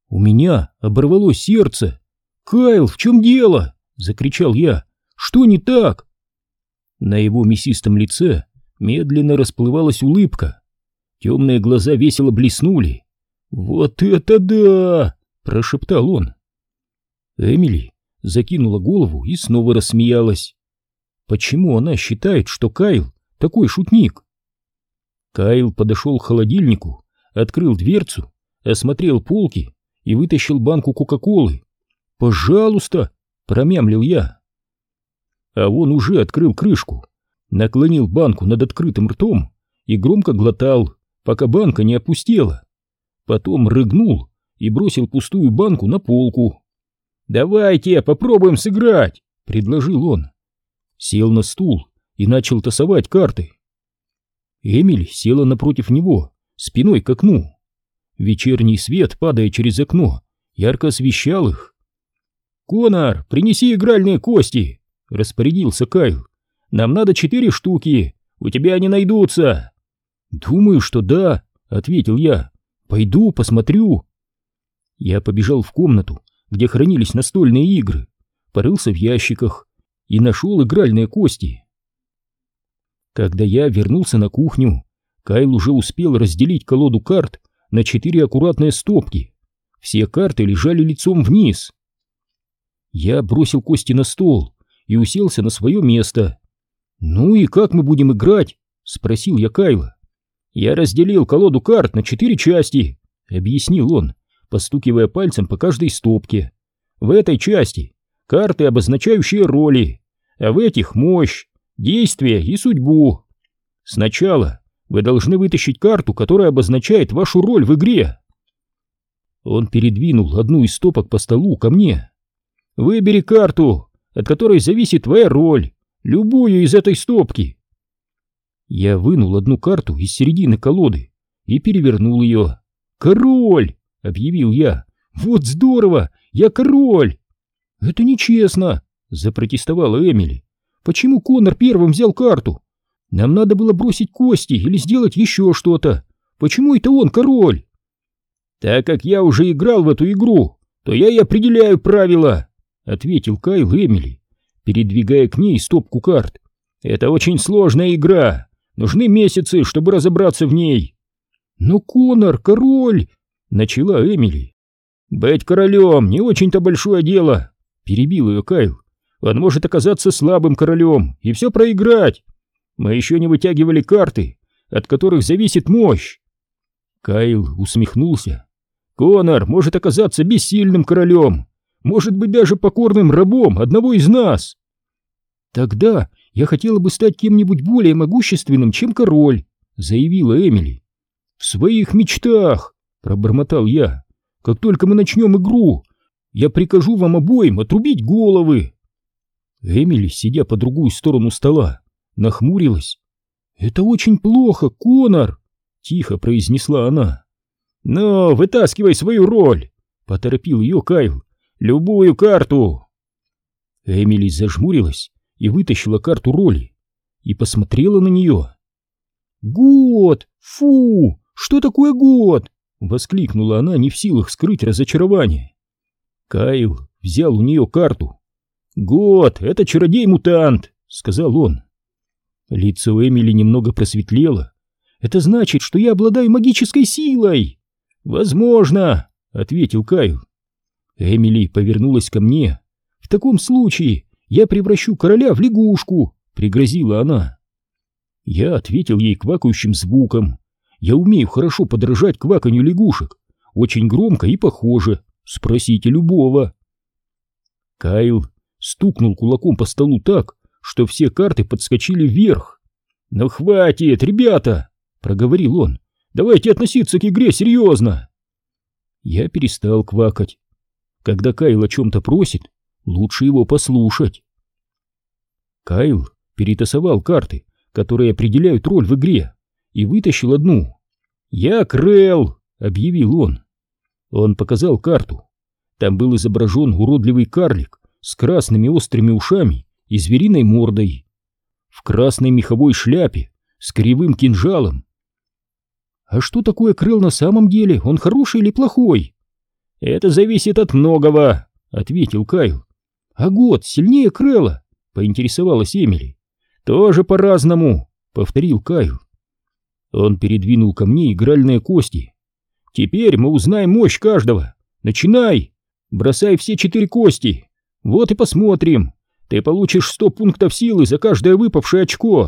У меня оборвалось сердце. «Кайл, в чем дело?» — закричал я. «Что не так?» На его мясистом лице медленно расплывалась улыбка. Темные глаза весело блеснули. «Вот это да!» — прошептал он. Эмили закинула голову и снова рассмеялась. Почему она считает, что Кайл такой шутник? Кайл подошел к холодильнику, открыл дверцу, осмотрел полки и вытащил банку Кока-Колы. «Пожалуйста!» — промямлил я. А он уже открыл крышку, наклонил банку над открытым ртом и громко глотал, пока банка не опустела. Потом рыгнул и бросил пустую банку на полку. «Давайте попробуем сыграть!» — предложил он. Сел на стул и начал тасовать карты. Эмили села напротив него, спиной к окну. Вечерний свет, падая через окно, ярко освещал их. «Конор, принеси игральные кости!» — распорядился Кайл. «Нам надо 4 штуки, у тебя они найдутся!» «Думаю, что да», — ответил я. «Пойду, посмотрю». Я побежал в комнату, где хранились настольные игры, порылся в ящиках и нашел игральные кости. Когда я вернулся на кухню, Кайл уже успел разделить колоду карт на 4 аккуратные стопки. Все карты лежали лицом вниз. Я бросил кости на стол и уселся на свое место. «Ну и как мы будем играть?» — спросил я Кайла. «Я разделил колоду карт на 4 части», — объяснил он, постукивая пальцем по каждой стопке. «В этой части карты, обозначающие роли, а в этих мощь, действие и судьбу. Сначала вы должны вытащить карту, которая обозначает вашу роль в игре». Он передвинул одну из стопок по столу ко мне. «Выбери карту, от которой зависит твоя роль, любую из этой стопки». Я вынул одну карту из середины колоды и перевернул ее. «Король!» — объявил я. «Вот здорово! Я король!» «Это нечестно!» — запротестовала Эмили. «Почему Конор первым взял карту? Нам надо было бросить кости или сделать еще что-то. Почему это он король?» «Так как я уже играл в эту игру, то я и определяю правила», — ответил Кайл Эмили, передвигая к ней стопку карт. «Это очень сложная игра. Нужны месяцы, чтобы разобраться в ней». «Но Конор король!» — начала Эмили. «Быть королем не очень-то большое дело», — перебил ее Кайл. «Он может оказаться слабым королем и все проиграть. Мы еще не вытягивали карты, от которых зависит мощь». Кайл усмехнулся. «Конор может оказаться бессильным королем, может быть даже покорным рабом одного из нас». «Тогда я хотела бы стать кем-нибудь более могущественным, чем король», — заявила Эмили. «В своих мечтах», — пробормотал я. «Как только мы начнем игру, я прикажу вам обоим отрубить головы». Эмили, сидя по другую сторону стола, нахмурилась. «Это очень плохо, Конор», — тихо произнесла она. «Ну, вытаскивай свою роль», — поторопил ее Кайл. «Любую карту». Эмили зажмурилась и вытащила карту роли и посмотрела на нее. «Год! Фу! Что такое год?» — воскликнула она, не в силах скрыть разочарование. Кайл взял у нее карту. «Год — это чародей-мутант», — сказал он. Лицо Эмили немного просветлело. «Это значит, что я обладаю магической силой!» «Возможно», — ответил Кайл. Эмили повернулась ко мне. «В таком случае я превращу короля в лягушку», — пригрозила она. Я ответил ей квакающим звуком. Я умею хорошо подражать кваканью лягушек. Очень громко и похоже. Спросите любого. Кайл стукнул кулаком по столу так, что все карты подскочили вверх. «Ну хватит, ребята!» — проговорил он. «Давайте относиться к игре серьезно!» Я перестал квакать. Когда Кайл о чем-то просит, лучше его послушать. Кайл перетасовал карты, которые определяют роль в игре, и вытащил одну. «Я Крэл!» — объявил он. Он показал карту. Там был изображен уродливый карлик с красными острыми ушами и звериной мордой, в красной меховой шляпе с кривым кинжалом. «А что такое Крэл на самом деле? Он хороший или плохой?» «Это зависит от многого», — ответил Кайл. «А год сильнее Крэла?» — поинтересовалась Эмили. «Тоже по-разному», — повторил Кайл. Он передвинул ко мне игральные кости. «Теперь мы узнаем мощь каждого. Начинай! Бросай все 4 кости. Вот и посмотрим. Ты получишь 100 пунктов силы за каждое выпавшее очко».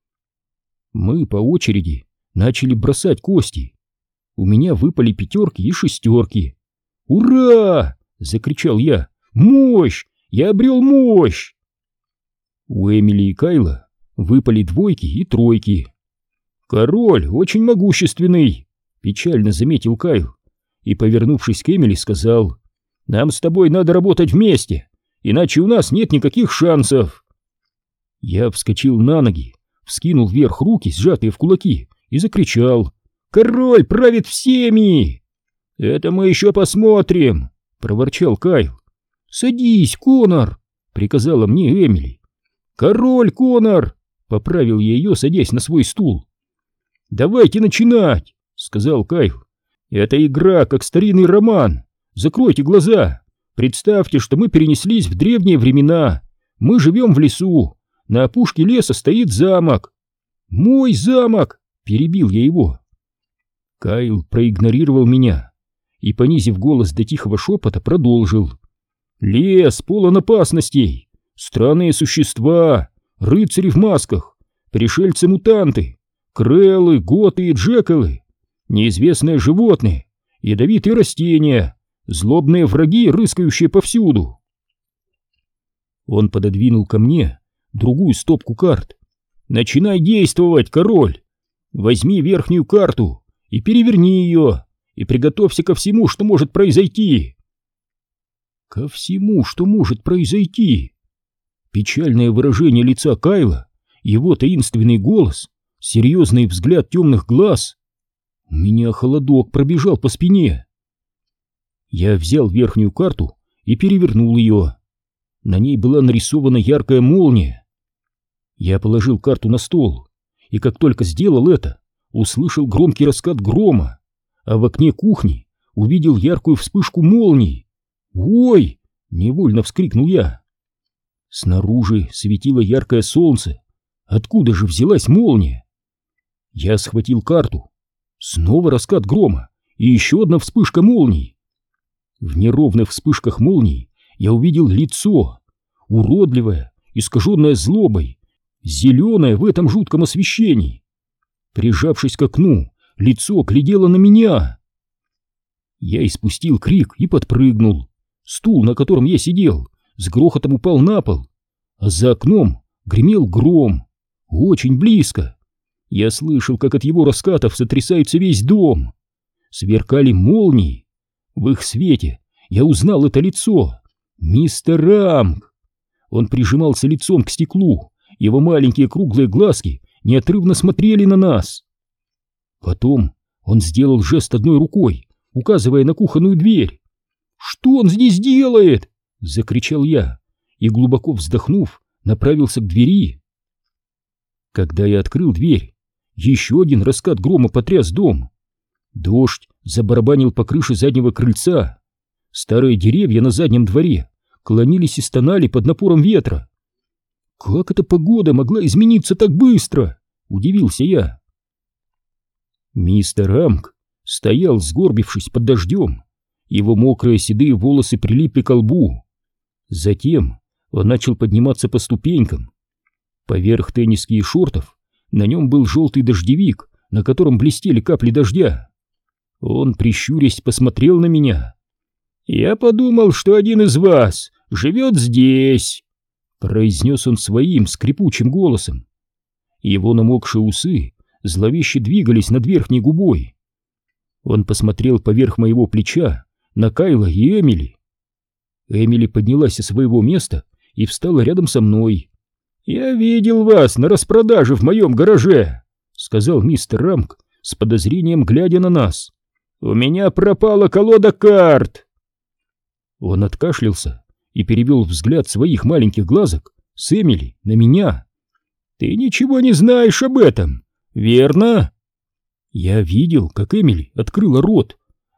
Мы по очереди начали бросать кости. У меня выпали 5 и 6. «Ура!» — закричал я. «Мощь! Я обрел мощь!» У Эмили и Кайла выпали 2 и 3. «Король очень могущественный», — печально заметил Кайл и, повернувшись к Эмили, сказал: «Нам с тобой надо работать вместе, иначе у нас нет никаких шансов». Я вскочил на ноги, вскинул вверх руки, сжатые в кулаки, и закричал: «Король правит всеми!» «Это мы еще посмотрим», — проворчал Кайл. «Садись, Конор», — приказала мне Эмили. «Король, Конор», — поправил я ее, садясь на свой стул. «Давайте начинать», — сказал Кайл. «Это игра, как старинный роман. Закройте глаза. Представьте, что мы перенеслись в древние времена. Мы живем в лесу. На опушке леса стоит замок». «Мой замок», — перебил я его. Кайл проигнорировал меня и, понизив голос до тихого шепота, продолжил. «Лес полон опасностей. Странные существа, рыцари в масках, пришельцы-мутанты, крэллы, готы и джекалы, неизвестные животные, ядовитые растения, злобные враги, рыскающие повсюду». Он пододвинул ко мне другую стопку карт. «Начинай действовать, король! Возьми верхнюю карту и переверни ее, и приготовься ко всему, что может произойти». «Ко всему, что может произойти?» Печальное выражение лица Кайла, его таинственный голос, серьезный взгляд темных глаз. У меня холодок пробежал по спине. Я взял верхнюю карту и перевернул ее. На ней была нарисована яркая молния. Я положил карту на стол, и как только сделал это, услышал громкий раскат грома, а в окне кухни увидел яркую вспышку молнии. «Ой!» — невольно вскрикнул я. Снаружи светило яркое солнце. Откуда же взялась молния? Я схватил карту. Снова раскат грома и еще одна вспышка молнии. В неровных вспышках молнии я увидел лицо, уродливое, искаженное злобой, зеленое в этом жутком освещении. Прижавшись к окну, лицо глядело на меня. Я испустил крик и подпрыгнул. Стул, на котором я сидел, с грохотом упал на пол, а за окном гремел гром. Очень близко. Я слышал, как от его раскатов сотрясается весь дом. Сверкали молнии. В их свете я узнал это лицо. Мистер Рамк. Он прижимался лицом к стеклу. Его маленькие круглые глазки неотрывно смотрели на нас. Потом он сделал жест одной рукой, указывая на кухонную дверь. «Что он здесь делает?» — закричал я и, глубоко вздохнув, направился к двери. Когда я открыл дверь, еще один раскат грома потряс дом. Дождь забарабанил по крыше заднего крыльца. Старые деревья на заднем дворе клонились и стонали под напором ветра. «Как эта погода могла измениться так быстро?» — удивился я. Мистер Рамк стоял, сгорбившись под дождем. Его мокрые седые волосы прилипли к лбу. Затем он начал подниматься по ступенькам. Поверх тенниски и шортов на нем был желтый дождевик, на котором блестели капли дождя. Он, прищурясь, посмотрел на меня. «Я подумал, что один из вас живет здесь», — произнес он своим скрипучим голосом. Его намокшие усы зловеще двигались над верхней губой. Он посмотрел поверх моего плеча на Кайла и Эмили. Эмили поднялась со своего места и встала рядом со мной. «Я видел вас на распродаже в моем гараже», — сказал мистер Рамк с подозрением, глядя на нас. «У меня пропала колода карт». Он откашлялся и перевел взгляд своих маленьких глазок с Эмили на меня. «Ты ничего не знаешь об этом, верно?» Я видел, как Эмили открыла рот,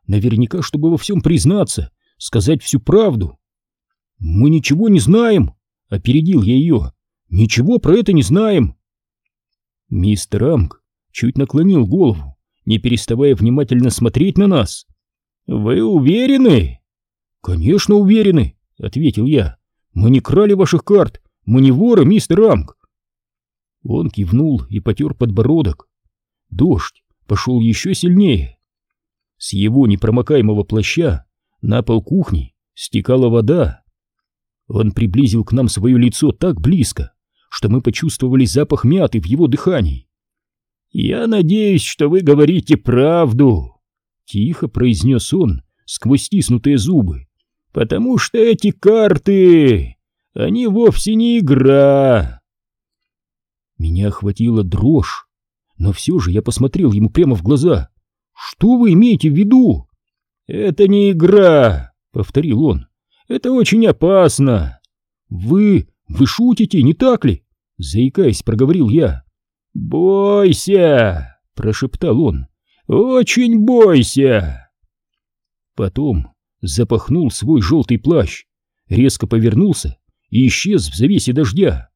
наверняка, чтобы во всем признаться, сказать всю правду. «Мы ничего не знаем», — опередил я ее. «Ничего про это не знаем». Мистер Амк чуть наклонил голову, не переставая внимательно смотреть на нас. «Вы уверены?» «Конечно уверены», — ответил я. «Мы не крали ваших карт, мы не воры, мистер Амк». Он кивнул и потер подбородок. Дождь пошел еще сильнее. С его непромокаемого плаща на пол кухни стекала вода. Он приблизил к нам свое лицо так близко, что мы почувствовали запах мяты в его дыхании. «Я надеюсь, что вы говорите правду», — тихо произнес он сквозь стиснутые зубы, «потому что эти карты, они вовсе не игра». Меня охватила дрожь, но все же я посмотрел ему прямо в глаза. «Что вы имеете в виду?» «Это не игра», — повторил он. «Это очень опасно». Вы шутите, не так ли?» — заикаясь, проговорил я. «Бойся!» — прошептал он. «Очень бойся!» Потом запахнул свой желтый плащ, резко повернулся и исчез в завесе дождя.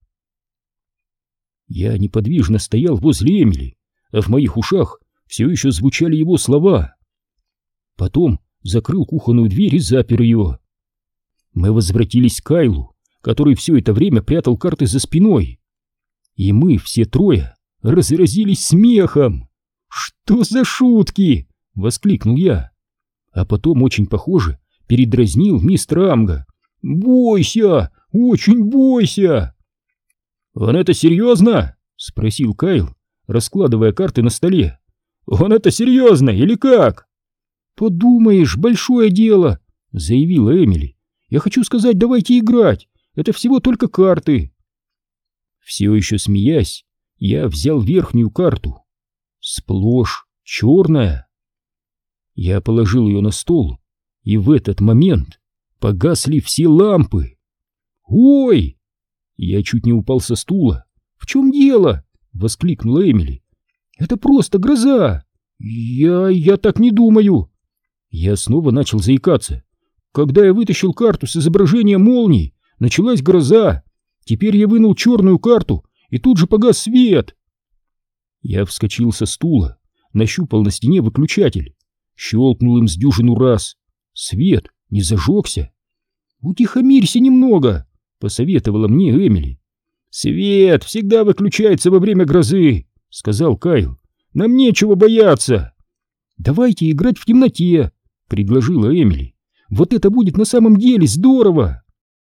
Я неподвижно стоял возле Эмили, а в моих ушах все еще звучали его слова. Потом закрыл кухонную дверь и запер ее. Мы возвратились к Кайлу, который все это время прятал карты за спиной. И мы все трое разразились смехом. «Что за шутки?» — воскликнул я. А потом, очень похоже, передразнил мистера Амга. «Бойся! Очень бойся!» «Он это серьезно?» — спросил Кайл, раскладывая карты на столе. «Он это серьезно или как?» «Подумаешь, большое дело!» — заявила Эмили. «Я хочу сказать, давайте играть. Это всего только карты». Все еще смеясь, я взял верхнюю карту. Сплошь черная. Я положил ее на стол, и в этот момент погасли все лампы. «Ой!» Я чуть не упал со стула. «В чем дело?» — воскликнула Эмили. «Это просто гроза!» Я так не думаю!» Я снова начал заикаться. «Когда я вытащил карту с изображением молнии, началась гроза. Теперь я вынул черную карту, и тут же погас свет!» Я вскочил со стула, нащупал на стене выключатель, щелкнул им с дюжину раз. Свет не зажегся. «Утихомирься немного!» — посоветовала мне Эмили. «Свет всегда выключается во время грозы», — сказал Кайл. «Нам нечего бояться». «Давайте играть в темноте», — предложила Эмили. «Вот это будет на самом деле здорово!»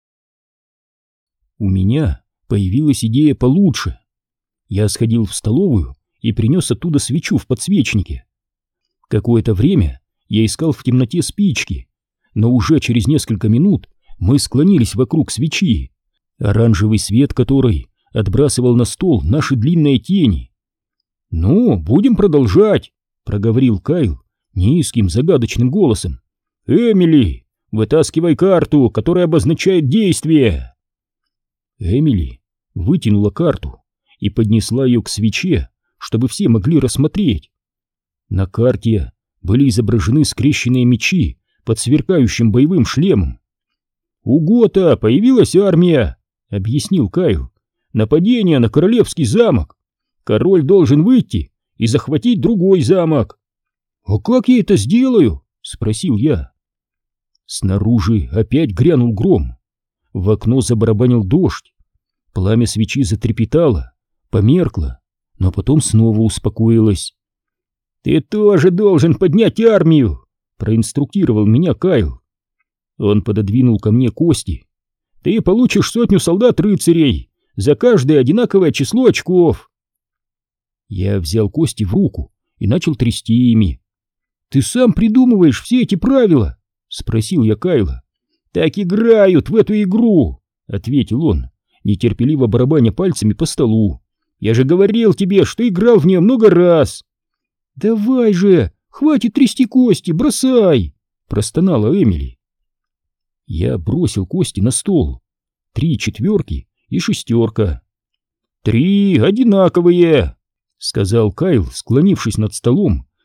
У меня появилась идея получше. Я сходил в столовую и принес оттуда свечу в подсвечнике. Какое-то время я искал в темноте спички, но уже через несколько минут мы склонились вокруг свечи, оранжевый свет которой отбрасывал на стол наши длинные тени. «Ну, будем продолжать», — проговорил Кайл низким загадочным голосом. «Эмили, вытаскивай карту, которая обозначает действие». Эмили вытянула карту и поднесла ее к свече, чтобы все могли рассмотреть. На карте были изображены скрещенные мечи под сверкающим боевым шлемом. «У Гота появилась армия», — объяснил Кайл. «Нападение на королевский замок. Король должен выйти и захватить другой замок». «А как я это сделаю?» — спросил я. Снаружи опять грянул гром. В окно забарабанил дождь. Пламя свечи затрепетало, померкло, но потом снова успокоилось. «Ты тоже должен поднять армию», — проинструктировал меня Кайл. Он пододвинул ко мне кости. «Ты получишь 100 солдат-рыцарей, за каждое одинаковое число очков». Я взял кости в руку и начал трясти ими. «Ты сам придумываешь все эти правила?» — спросил я Кайла. «Так играют в эту игру», — ответил он, нетерпеливо барабаня пальцами по столу. «Я же говорил тебе, что играл в нее много раз». «Давай же, хватит трясти кости, бросай!» — простонала Эмили. Я бросил кости на стол. 3 четверки и 6. «3 одинаковые», — сказал Кайл, склонившись над столом,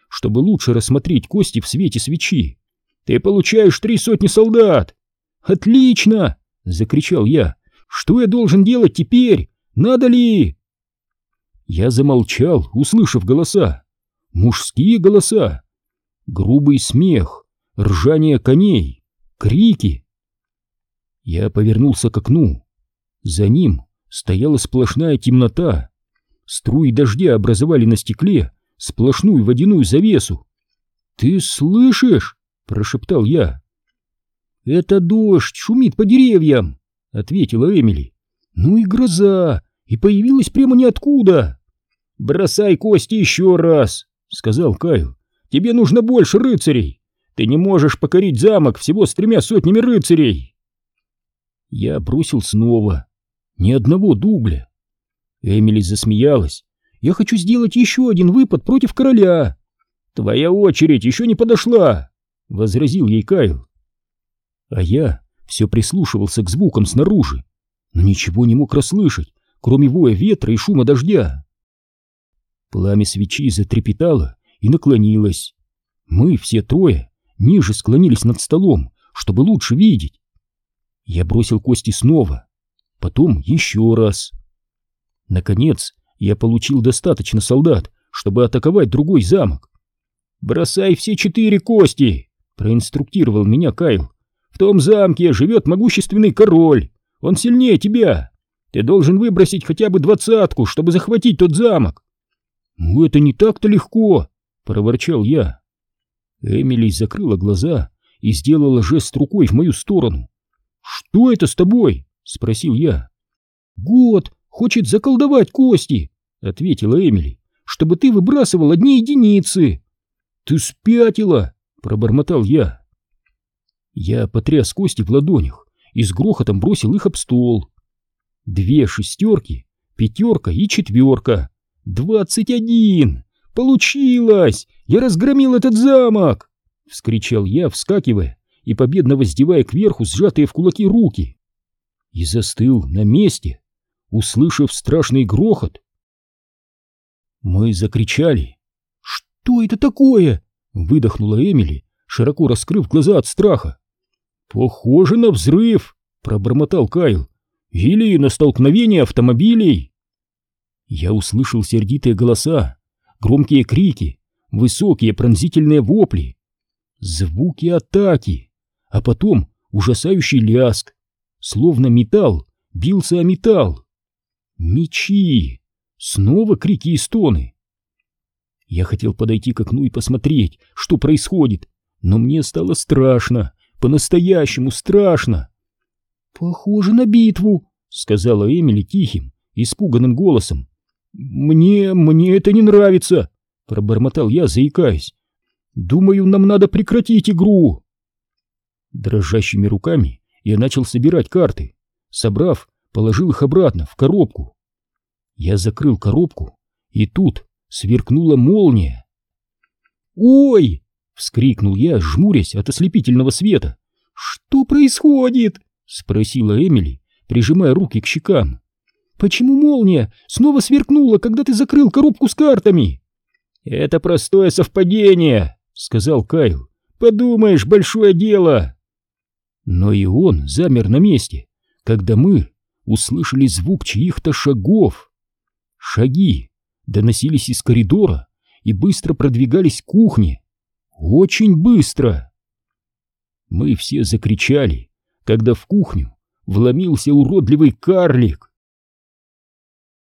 чтобы лучше рассмотреть кости в свете свечи. «Ты получаешь 3 сотни солдат!» «Отлично!» — закричал я. «Что я должен делать теперь? Надо ли?» Я замолчал, услышав голоса. Мужские голоса. Грубый смех, ржание коней, крики. Я повернулся к окну. За ним стояла сплошная темнота. Струи дождя образовали на стекле сплошную водяную завесу. «Ты слышишь?» — прошептал я. «Это дождь шумит по деревьям», — ответила Эмили. «Ну и гроза, и появилась прямо ниоткуда». «Бросай кости еще раз», — сказал Кайл. «Тебе нужно больше рыцарей. Ты не можешь покорить замок всего с 3 сотнями рыцарей». Я бросил снова. Ни одного дубля. Эмили засмеялась. «Я хочу сделать еще один выпад против короля». «Твоя очередь еще не подошла», — возразил ей Кайл. А я все прислушивался к звукам снаружи, но ничего не мог расслышать, кроме воя ветра и шума дождя. Пламя свечи затрепетало и наклонилось. Мы все трое ниже склонились над столом, чтобы лучше видеть. Я бросил кости снова, потом еще раз. Наконец я получил достаточно солдат, чтобы атаковать другой замок. «Бросай все 4 кости», — проинструктировал меня Кайл. «В том замке живет могущественный король. Он сильнее тебя. Ты должен выбросить хотя бы 20-ку, чтобы захватить тот замок». «Ну это не так-то легко», — проворчал я. Эмили закрыла глаза и сделала жест рукой в мою сторону. «Что это с тобой?» — спросил я. «Год хочет заколдовать кости», — ответила Эмили, «чтобы ты выбрасывал одни единицы». «Ты спятила», — пробормотал я. Я потряс кости в ладонях и с грохотом бросил их об стол. 2 шестерки, 5 и 4. 21! Получилось! Я разгромил этот замок! Вскричал я, вскакивая и победно воздевая кверху сжатые в кулаки руки. И застыл на месте, услышав страшный грохот. Мы закричали. «Что это такое?» — выдохнула Эмили, широко раскрыв глаза от страха. «Похоже на взрыв», — пробормотал Кайл. «Или на столкновение автомобилей». Я услышал сердитые голоса, громкие крики, высокие пронзительные вопли, звуки атаки, а потом ужасающий лязг, словно металл бился о металл. Мечи! Снова крики и стоны. Я хотел подойти к окну и посмотреть, что происходит, но мне стало страшно, по-настоящему страшно. «Похоже на битву», — сказала Эмили тихим, испуганным голосом. Мне это не нравится», — пробормотал я, заикаясь. «Думаю, нам надо прекратить игру». Дрожащими руками я начал собирать карты. Собрав, положил их обратно в коробку. Я закрыл коробку, и тут сверкнула молния. «Ой!» — вскрикнул я, жмурясь от ослепительного света. «Что происходит?» — спросила Эмили, прижимая руки к щекам. «Почему молния снова сверкнула, когда ты закрыл коробку с картами?» «Это простое совпадение», — сказал Кайл. «Подумаешь, большое дело». Но и он замер на месте, когда мы услышали звук чьих-то шагов. Шаги доносились из коридора и быстро продвигались к кухне. Очень быстро. Мы все закричали, когда в кухню вломился уродливый карлик.